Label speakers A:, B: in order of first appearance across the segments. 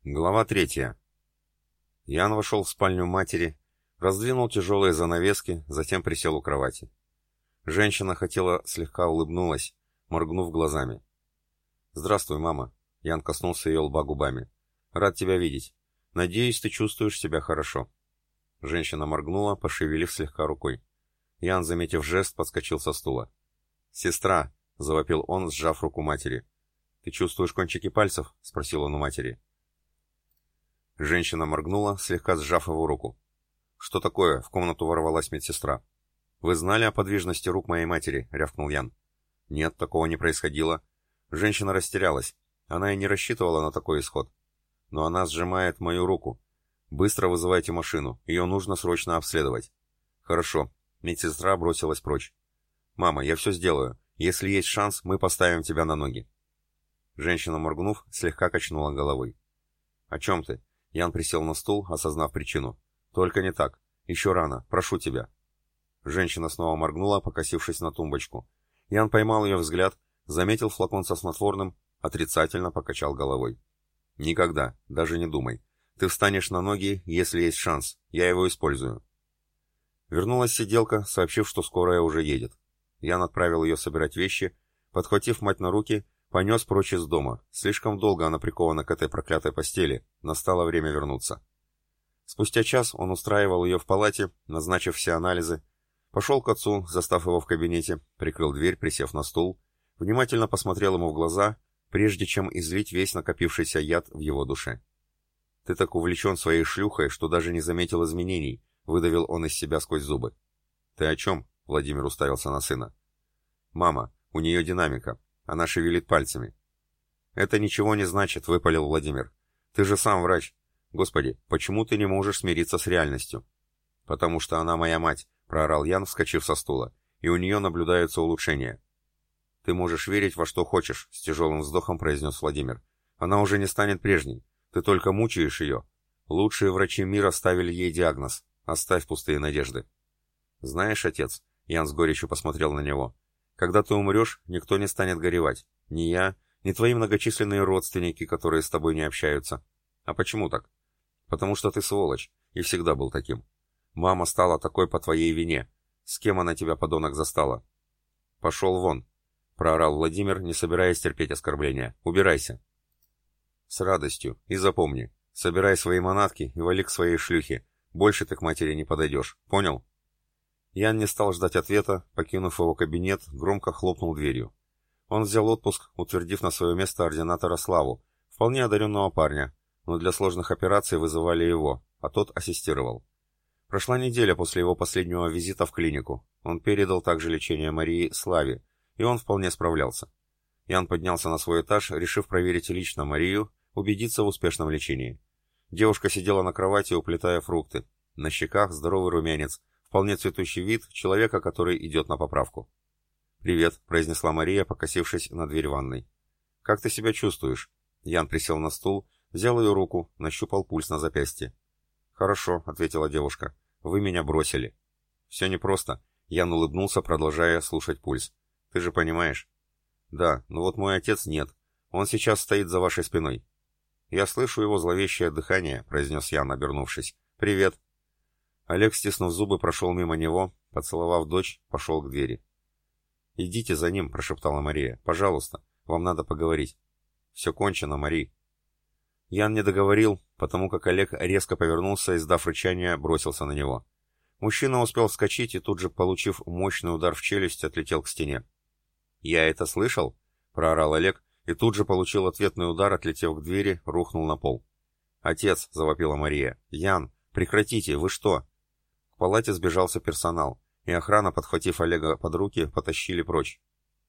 A: Глава 3. Ян вошел в спальню матери, раздвинул тяжелые занавески, затем присел у кровати. Женщина хотела слегка улыбнулась, моргнув глазами. «Здравствуй, мама», — Ян коснулся ее лба губами. «Рад тебя видеть. Надеюсь, ты чувствуешь себя хорошо». Женщина моргнула, пошевелив слегка рукой. Ян, заметив жест, подскочил со стула. «Сестра!» — завопил он, сжав руку матери. «Ты чувствуешь кончики пальцев?» — спросил он у матери. Женщина моргнула, слегка сжав его руку. «Что такое?» — в комнату ворвалась медсестра. «Вы знали о подвижности рук моей матери?» — рявкнул Ян. «Нет, такого не происходило». Женщина растерялась. Она и не рассчитывала на такой исход. «Но она сжимает мою руку. Быстро вызывайте машину. Ее нужно срочно обследовать». «Хорошо». Медсестра бросилась прочь. «Мама, я все сделаю. Если есть шанс, мы поставим тебя на ноги». Женщина, моргнув, слегка качнула головой. «О чем ты?» Ян присел на стул, осознав причину. «Только не так. Еще рано. Прошу тебя». Женщина снова моргнула, покосившись на тумбочку. Ян поймал ее взгляд, заметил флакон со снотворным, отрицательно покачал головой. «Никогда. Даже не думай. Ты встанешь на ноги, если есть шанс. Я его использую». Вернулась сиделка, сообщив, что скорая уже едет. Ян отправил ее собирать вещи, подхватив мать на руки, понес прочь из дома. Слишком долго она прикована к этой проклятой постели. Настало время вернуться. Спустя час он устраивал ее в палате, назначив все анализы. Пошел к отцу, застав его в кабинете, прикрыл дверь, присев на стул, внимательно посмотрел ему в глаза, прежде чем излить весь накопившийся яд в его душе. «Ты так увлечен своей шлюхой, что даже не заметил изменений», — выдавил он из себя сквозь зубы. «Ты о чем?» — Владимир уставился на сына. «Мама, у нее динамика. Она шевелит пальцами». «Это ничего не значит», — выпалил Владимир. «Ты же сам врач. Господи, почему ты не можешь смириться с реальностью?» «Потому что она моя мать», — проорал Ян, вскочив со стула, «и у нее наблюдаются улучшения». «Ты можешь верить во что хочешь», — с тяжелым вздохом произнес Владимир. «Она уже не станет прежней. Ты только мучаешь ее. Лучшие врачи мира ставили ей диагноз. Оставь пустые надежды». «Знаешь, отец», — Ян с горечью посмотрел на него, «когда ты умрешь, никто не станет горевать. Ни я, ни твои многочисленные родственники, которые с тобой не общаются. А почему так? Потому что ты сволочь, и всегда был таким. Мама стала такой по твоей вине. С кем она тебя, подонок, застала?» «Пошел вон», — проорал Владимир, не собираясь терпеть оскорбления. «Убирайся». «С радостью. И запомни, собирай свои манатки и вали к своей шлюхе. Больше ты к матери не подойдешь. Понял?» Ян не стал ждать ответа, покинув его кабинет, громко хлопнул дверью. Он взял отпуск, утвердив на свое место ординатора Славу, вполне одаренного парня, но для сложных операций вызывали его, а тот ассистировал. Прошла неделя после его последнего визита в клинику. Он передал также лечение Марии Славе, и он вполне справлялся. Ян поднялся на свой этаж, решив проверить лично Марию, убедиться в успешном лечении. Девушка сидела на кровати, уплетая фрукты. На щеках здоровый румянец, вполне цветущий вид человека, который идет на поправку. «Привет», — произнесла Мария, покосившись на дверь ванной. «Как ты себя чувствуешь?» Ян присел на стул, взял ее руку, нащупал пульс на запястье. «Хорошо», — ответила девушка. «Вы меня бросили». «Все непросто». Ян улыбнулся, продолжая слушать пульс. «Ты же понимаешь?» «Да, но вот мой отец нет. Он сейчас стоит за вашей спиной». «Я слышу его зловещее дыхание», — произнес Ян, обернувшись. «Привет». Олег, стиснув зубы, прошел мимо него, поцеловав дочь, пошел к двери. «Идите за ним», — прошептала Мария. «Пожалуйста, вам надо поговорить». «Все кончено, Мари». Ян не договорил, потому как Олег резко повернулся и, издав рычание, бросился на него. Мужчина успел вскочить и тут же, получив мощный удар в челюсть, отлетел к стене. «Я это слышал?» — проорал Олег, и тут же получил ответный удар, отлетев к двери, рухнул на пол. «Отец!» — завопила Мария. «Ян, прекратите! Вы что?» К палате сбежался персонал, и охрана, подхватив Олега под руки, потащили прочь.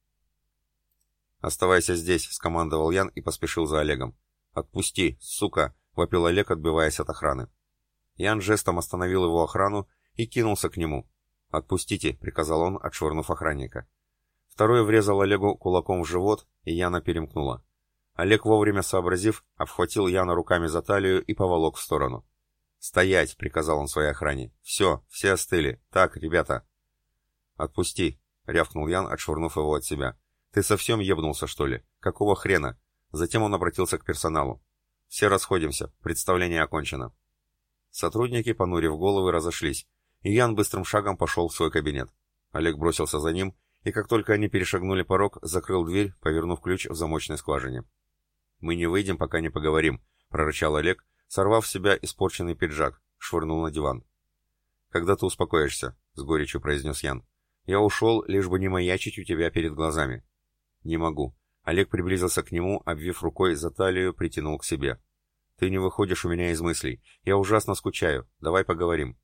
A: «Оставайся здесь!» — скомандовал Ян и поспешил за Олегом. «Отпусти, сука!» — вопил Олег, отбиваясь от охраны. Ян жестом остановил его охрану и кинулся к нему. «Отпустите!» — приказал он, отшвырнув охранника. Второй врезал Олегу кулаком в живот, и Яна перемкнула. Олег, вовремя сообразив, обхватил Яна руками за талию и поволок в сторону. «Стоять!» — приказал он своей охране. «Все, все остыли. Так, ребята!» «Отпусти!» — рявкнул Ян, отшвырнув его от себя. «Ты совсем ебнулся, что ли? Какого хрена?» Затем он обратился к персоналу. Все расходимся, представление окончено». Сотрудники, понурив головы, разошлись, и Ян быстрым шагом пошел в свой кабинет. Олег бросился за ним, и как только они перешагнули порог, закрыл дверь, повернув ключ в замочной скважине. «Мы не выйдем, пока не поговорим», — прорычал Олег, сорвав с себя испорченный пиджак, швырнул на диван. «Когда ты успокоишься?» — с горечью произнес Ян. «Я ушел, лишь бы не маячить у тебя перед глазами». «Не могу». Олег приблизился к нему, обвив рукой за талию, притянул к себе. «Ты не выходишь у меня из мыслей. Я ужасно скучаю. Давай поговорим».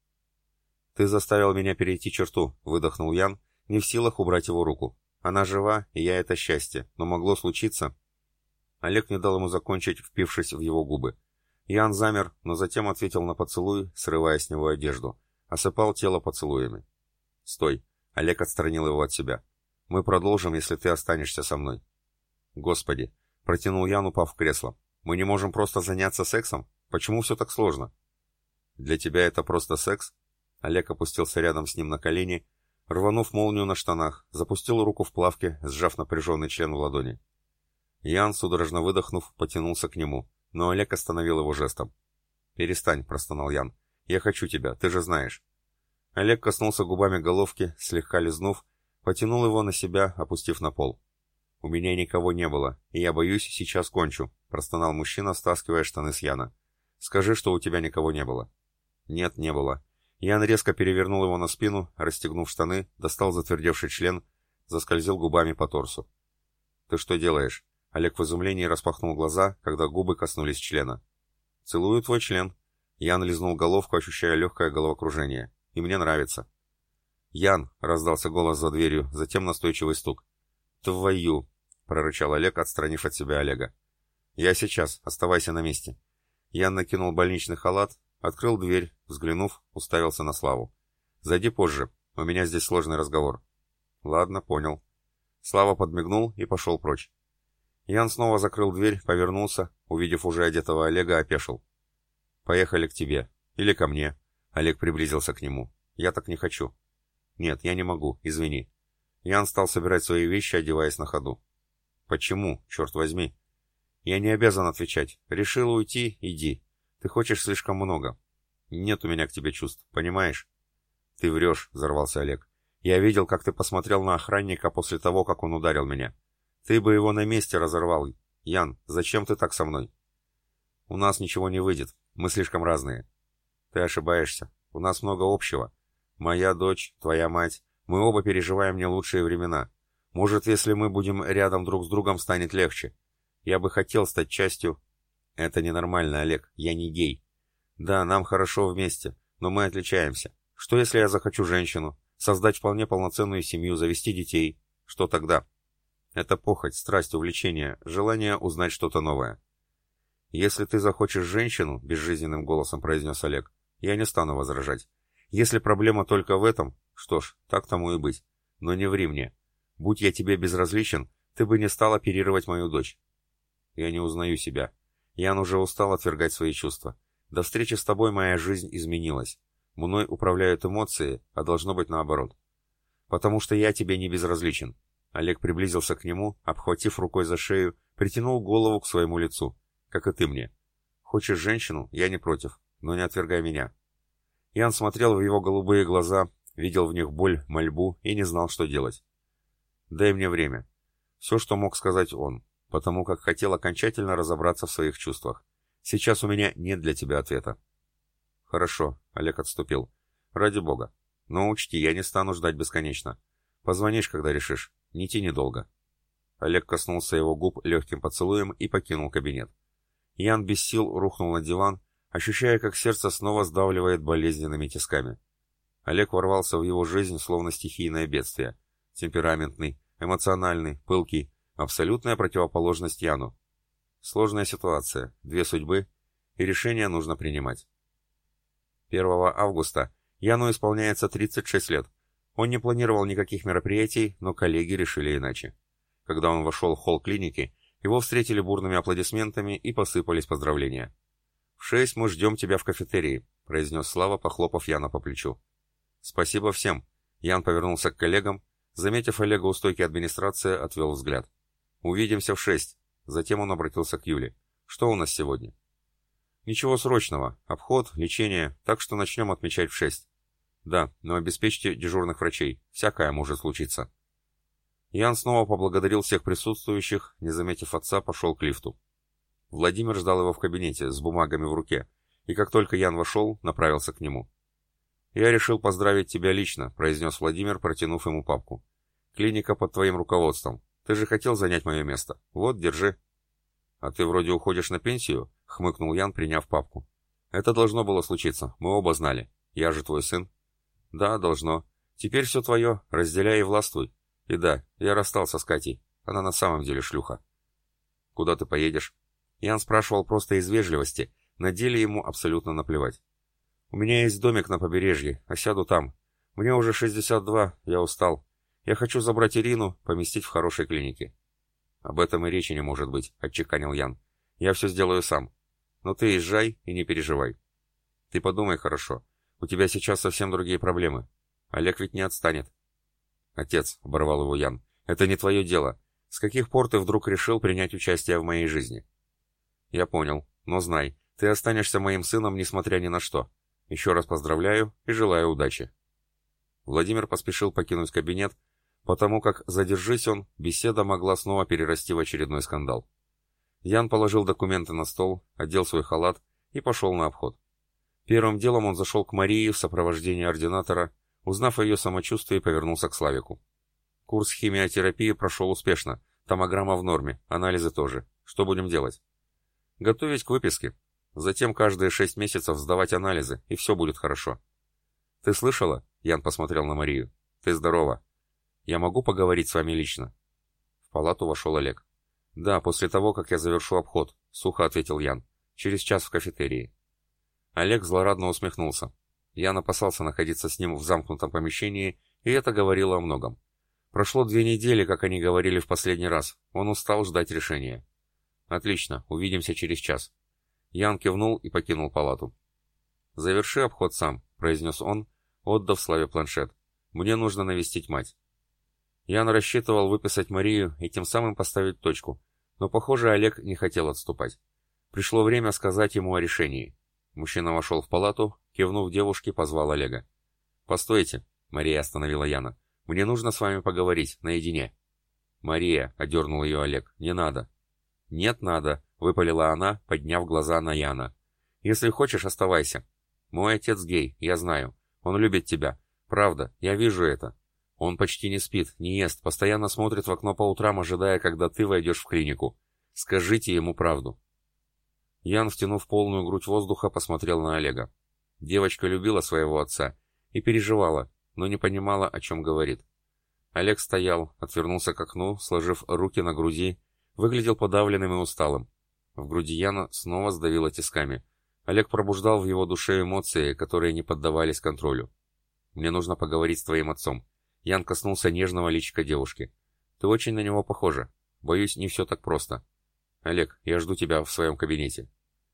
A: «Ты заставил меня перейти черту», — выдохнул Ян, не в силах убрать его руку. «Она жива, и я это счастье. Но могло случиться...» Олег не дал ему закончить, впившись в его губы. Ян замер, но затем ответил на поцелуй, срывая с него одежду. Осыпал тело поцелуями. «Стой!» — Олег отстранил его от себя. «Мы продолжим, если ты останешься со мной». «Господи!» — протянул Ян, упав в кресло. «Мы не можем просто заняться сексом? Почему все так сложно?» «Для тебя это просто секс?» Олег опустился рядом с ним на колени, рванув молнию на штанах, запустил руку в плавки, сжав напряженный член в ладони. Ян, судорожно выдохнув, потянулся к нему, но Олег остановил его жестом. «Перестань», — простонал Ян. «Я хочу тебя, ты же знаешь». Олег коснулся губами головки, слегка лизнув, потянул его на себя, опустив на пол. «У меня никого не было, и я боюсь, сейчас кончу», — простонал мужчина, стаскивая штаны с Яна. «Скажи, что у тебя никого не было». «Нет, не было». Ян резко перевернул его на спину, расстегнув штаны, достал затвердевший член, заскользил губами по торсу. «Ты что делаешь?» Олег в изумлении распахнул глаза, когда губы коснулись члена. «Целую твой член». Ян лизнул головку, ощущая легкое головокружение. «И мне нравится». «Ян!» — раздался голос за дверью, затем настойчивый стук. «Твою!» — прорычал Олег, отстранив от себя Олега. «Я сейчас. Оставайся на месте». Ян накинул больничный халат, открыл дверь, взглянув, уставился на Славу. «Зайди позже. У меня здесь сложный разговор». «Ладно, понял». Слава подмигнул и пошел прочь. Ян снова закрыл дверь, повернулся, увидев уже одетого Олега, опешил. «Поехали к тебе. Или ко мне». Олег приблизился к нему. «Я так не хочу». «Нет, я не могу, извини». Ян стал собирать свои вещи, одеваясь на ходу. «Почему, черт возьми?» «Я не обязан отвечать. Решил уйти, иди. Ты хочешь слишком много. Нет у меня к тебе чувств, понимаешь?» «Ты врешь», — взорвался Олег. «Я видел, как ты посмотрел на охранника после того, как он ударил меня. Ты бы его на месте разорвал. Ян, зачем ты так со мной?» «У нас ничего не выйдет. Мы слишком разные». «Ты ошибаешься. У нас много общего. Моя дочь, твоя мать. Мы оба переживаем не лучшие времена. Может, если мы будем рядом друг с другом, станет легче. Я бы хотел стать частью...» «Это ненормально, Олег. Я не гей. Да, нам хорошо вместе, но мы отличаемся. Что, если я захочу женщину, создать вполне полноценную семью, завести детей? Что тогда?» «Это похоть, страсть, увлечение, желание узнать что-то новое». «Если ты захочешь женщину», — безжизненным голосом произнес Олег, — «я не стану возражать. Если проблема только в этом, что ж, так тому и быть. Но не ври мне. Будь я тебе безразличен, ты бы не стал оперировать мою дочь». «Я не узнаю себя. Ян уже устал отвергать свои чувства. До встречи с тобой моя жизнь изменилась. Мной управляют эмоции, а должно быть наоборот. Потому что я тебе не безразличен». Олег приблизился к нему, обхватив рукой за шею, притянул голову к своему лицу. «Как и ты мне. Хочешь женщину? Я не против, но не отвергай меня». Ян смотрел в его голубые глаза, видел в них боль, мольбу и не знал, что делать. «Дай мне время». Все, что мог сказать он, потому как хотел окончательно разобраться в своих чувствах. «Сейчас у меня нет для тебя ответа». «Хорошо», — Олег отступил. «Ради бога. Но учти, я не стану ждать бесконечно. Позвонишь, когда решишь. Не тяни долго». Олег коснулся его губ легким поцелуем и покинул кабинет. Ян без сил рухнул на диван, ощущая, как сердце снова сдавливает болезненными тисками. Олег ворвался в его жизнь, словно стихийное бедствие. Темпераментный, эмоциональный, пылкий, абсолютная противоположность Яну. Сложная ситуация, две судьбы, и решение нужно принимать. 1 августа Яну исполняется 36 лет. Он не планировал никаких мероприятий, но коллеги решили иначе. Когда он вошел в холл клиники, его встретили бурными аплодисментами и посыпались поздравления. «В 6 мы ждем тебя в кафетерии», — произнес Слава, похлопав Яна по плечу. «Спасибо всем». Ян повернулся к коллегам, заметив Олега у стойки администрации, отвел взгляд. «Увидимся в 6». Затем он обратился к Юле. «Что у нас сегодня?» Ничего срочного. Обход, лечение, так что начнем отмечать в 6. Да, но обеспечьте дежурных врачей. Всякое может случиться. Ян снова поблагодарил всех присутствующих, не заметив отца, пошел к лифту. Владимир ждал его в кабинете с бумагами в руке, и как только Ян вошел, направился к нему. «Я решил поздравить тебя лично», — произнес Владимир, протянув ему папку. «Клиника под твоим руководством. Ты же хотел занять мое место. Вот, держи». «А ты вроде уходишь на пенсию?» — хмыкнул Ян, приняв папку. «Это должно было случиться. Мы оба знали. Я же твой сын». «Да, должно. Теперь все твое. Разделяй и властвуй. И да, я расстался с Катей. Она на самом деле шлюха». «Куда ты поедешь?» Ян спрашивал просто из вежливости. На деле ему абсолютно наплевать. «У меня есть домик на побережье, а сяду там. Мне уже 62, я устал. Я хочу забрать Ирину, поместить в хорошей клинике». «Об этом и речи не может быть», — отчеканил Ян. «Я все сделаю сам. Но ты езжай и не переживай. Ты подумай хорошо. У тебя сейчас совсем другие проблемы. Олег ведь не отстанет». «Отец», — оборвал его Ян, — «это не твое дело. С каких пор ты вдруг решил принять участие в моей жизни?» «Я понял. Но знай, ты останешься моим сыном, несмотря ни на что. Еще раз поздравляю и желаю удачи». Владимир поспешил покинуть кабинет, потому как, задержись он, беседа могла снова перерасти в очередной скандал. Ян положил документы на стол, одел свой халат и пошел на обход. Первым делом он зашел к Марии в сопровождении ординатора, узнав о ее самочувствии, повернулся к Славику. «Курс химиотерапии прошел успешно, томограмма в норме, анализы тоже. Что будем делать?» «Готовить к выписке. Затем каждые 6 месяцев сдавать анализы, и все будет хорошо». «Ты слышала?» — Ян посмотрел на Марию. «Ты здорова. Я могу поговорить с вами лично?» В палату вошел Олег. «Да, после того, как я завершу обход», — сухо ответил Ян. «Через час в кафетерии». Олег злорадно усмехнулся. Ян опасался находиться с ним в замкнутом помещении, и это говорило о многом. Прошло 2 недели, как они говорили в последний раз. Он устал ждать решения. «Отлично, увидимся через час». Ян кивнул и покинул палату. «Заверши обход сам», — произнес он, отдав Славе планшет. «Мне нужно навестить мать». Ян рассчитывал выписать Марию и тем самым поставить точку, но, похоже, Олег не хотел отступать. Пришло время сказать ему о решении. Мужчина вошел в палату, кивнув девушке, позвал Олега. «Постойте», — Мария остановила Яна. «Мне нужно с вами поговорить, наедине». «Мария», — одернул ее Олег, — «не надо». «Нет, надо», — выпалила она, подняв глаза на Яна. «Если хочешь, оставайся. Мой отец гей, я знаю. Он любит тебя. Правда, я вижу это. Он почти не спит, не ест, постоянно смотрит в окно по утрам, ожидая, когда ты войдешь в клинику. Скажите ему правду». Ян, втянув полную грудь воздуха, посмотрел на Олега. Девочка любила своего отца и переживала, но не понимала, о чем говорит. Олег стоял, отвернулся к окну, сложив руки на груди, выглядел подавленным и усталым. В груди Яна снова сдавило тисками. Олег пробуждал в его душе эмоции, которые не поддавались контролю. «Мне нужно поговорить с твоим отцом». Ян коснулся нежного личика девушки. «Ты очень на него похожа. Боюсь, не все так просто. Олег, я жду тебя в своем кабинете».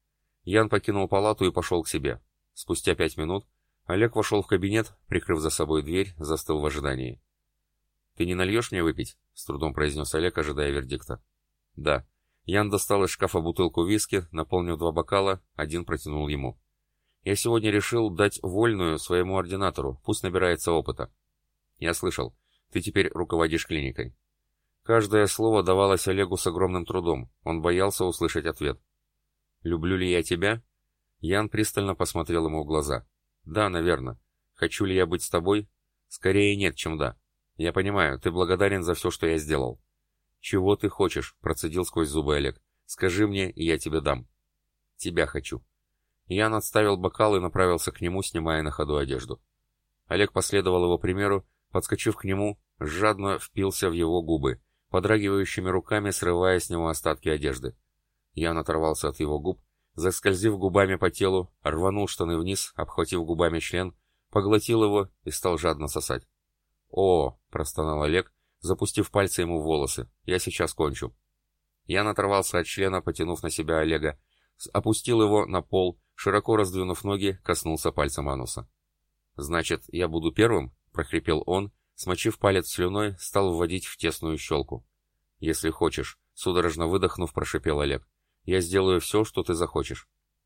A: Ян покинул палату и пошел к себе. Спустя 5 минут Олег вошел в кабинет, прикрыв за собой дверь, застыл в ожидании. «Ты не нальешь мне выпить?» — с трудом произнес Олег, ожидая вердикта. «Да». Ян достал из шкафа бутылку виски, наполнив 2 бокала, один протянул ему. «Я сегодня решил дать вольную своему ординатору, пусть набирается опыта». «Я слышал. Ты теперь руководишь клиникой». Каждое слово давалось Олегу с огромным трудом. Он боялся услышать ответ. «Люблю ли я тебя?» Ян пристально посмотрел ему в глаза. «Да, наверное. Хочу ли я быть с тобой?» «Скорее нет, чем да. Я понимаю, ты благодарен за все, что я сделал». «Чего ты хочешь?» — процедил сквозь зубы Олег. «Скажи мне, и я тебе дам». «Тебя хочу». Ян отставил бокал и направился к нему, снимая на ходу одежду. Олег последовал его примеру, подскочив к нему, жадно впился в его губы, подрагивающими руками срывая с него остатки одежды. Ян оторвался от его губ, заскользив губами по телу, рванул штаны вниз, обхватив губами член, поглотил его и стал жадно сосать. «О!» — простонал Олег, запустив пальцы ему в волосы. «Я сейчас кончу». Ян оторвался от члена, потянув на себя Олега, опустил его на пол, широко раздвинув ноги, коснулся пальцем ануса. «Значит, я буду первым?» — прохрипел он, смочив палец слюной, стал вводить в тесную щелку. «Если хочешь», — судорожно выдохнув, прошипел Олег. «Я сделаю все, что ты захочешь».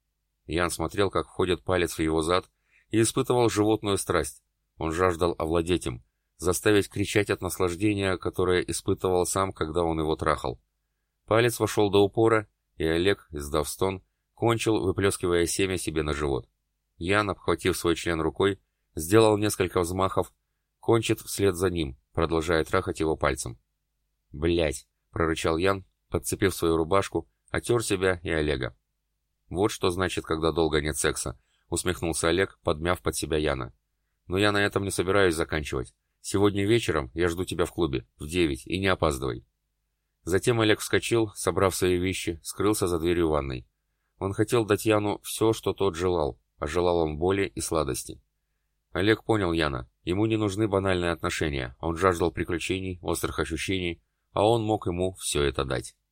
A: Ян смотрел, как входит палец в его зад, и испытывал животную страсть. Он жаждал овладеть им, заставить кричать от наслаждения, которое испытывал сам, когда он его трахал. Палец вошел до упора, и Олег, издав стон, кончил, выплескивая семя себе на живот. Ян, обхватив свой член рукой, сделал несколько взмахов, кончит вслед за ним, продолжая трахать его пальцем. «Блядь!» — прорычал Ян, подцепив свою рубашку, отер себя и Олега. «Вот что значит, когда долго нет секса», — усмехнулся Олег, подмяв под себя Яна. «Но я на этом не собираюсь заканчивать. Сегодня вечером я жду тебя в клубе, в 9, и не опаздывай». Затем Олег вскочил, собрав свои вещи, скрылся за дверью ванной. Он хотел дать Яну все, что тот желал, а желал он боли и сладости. Олег понял Яна. Ему не нужны банальные отношения, он жаждал приключений, острых ощущений, а он мог ему все это дать.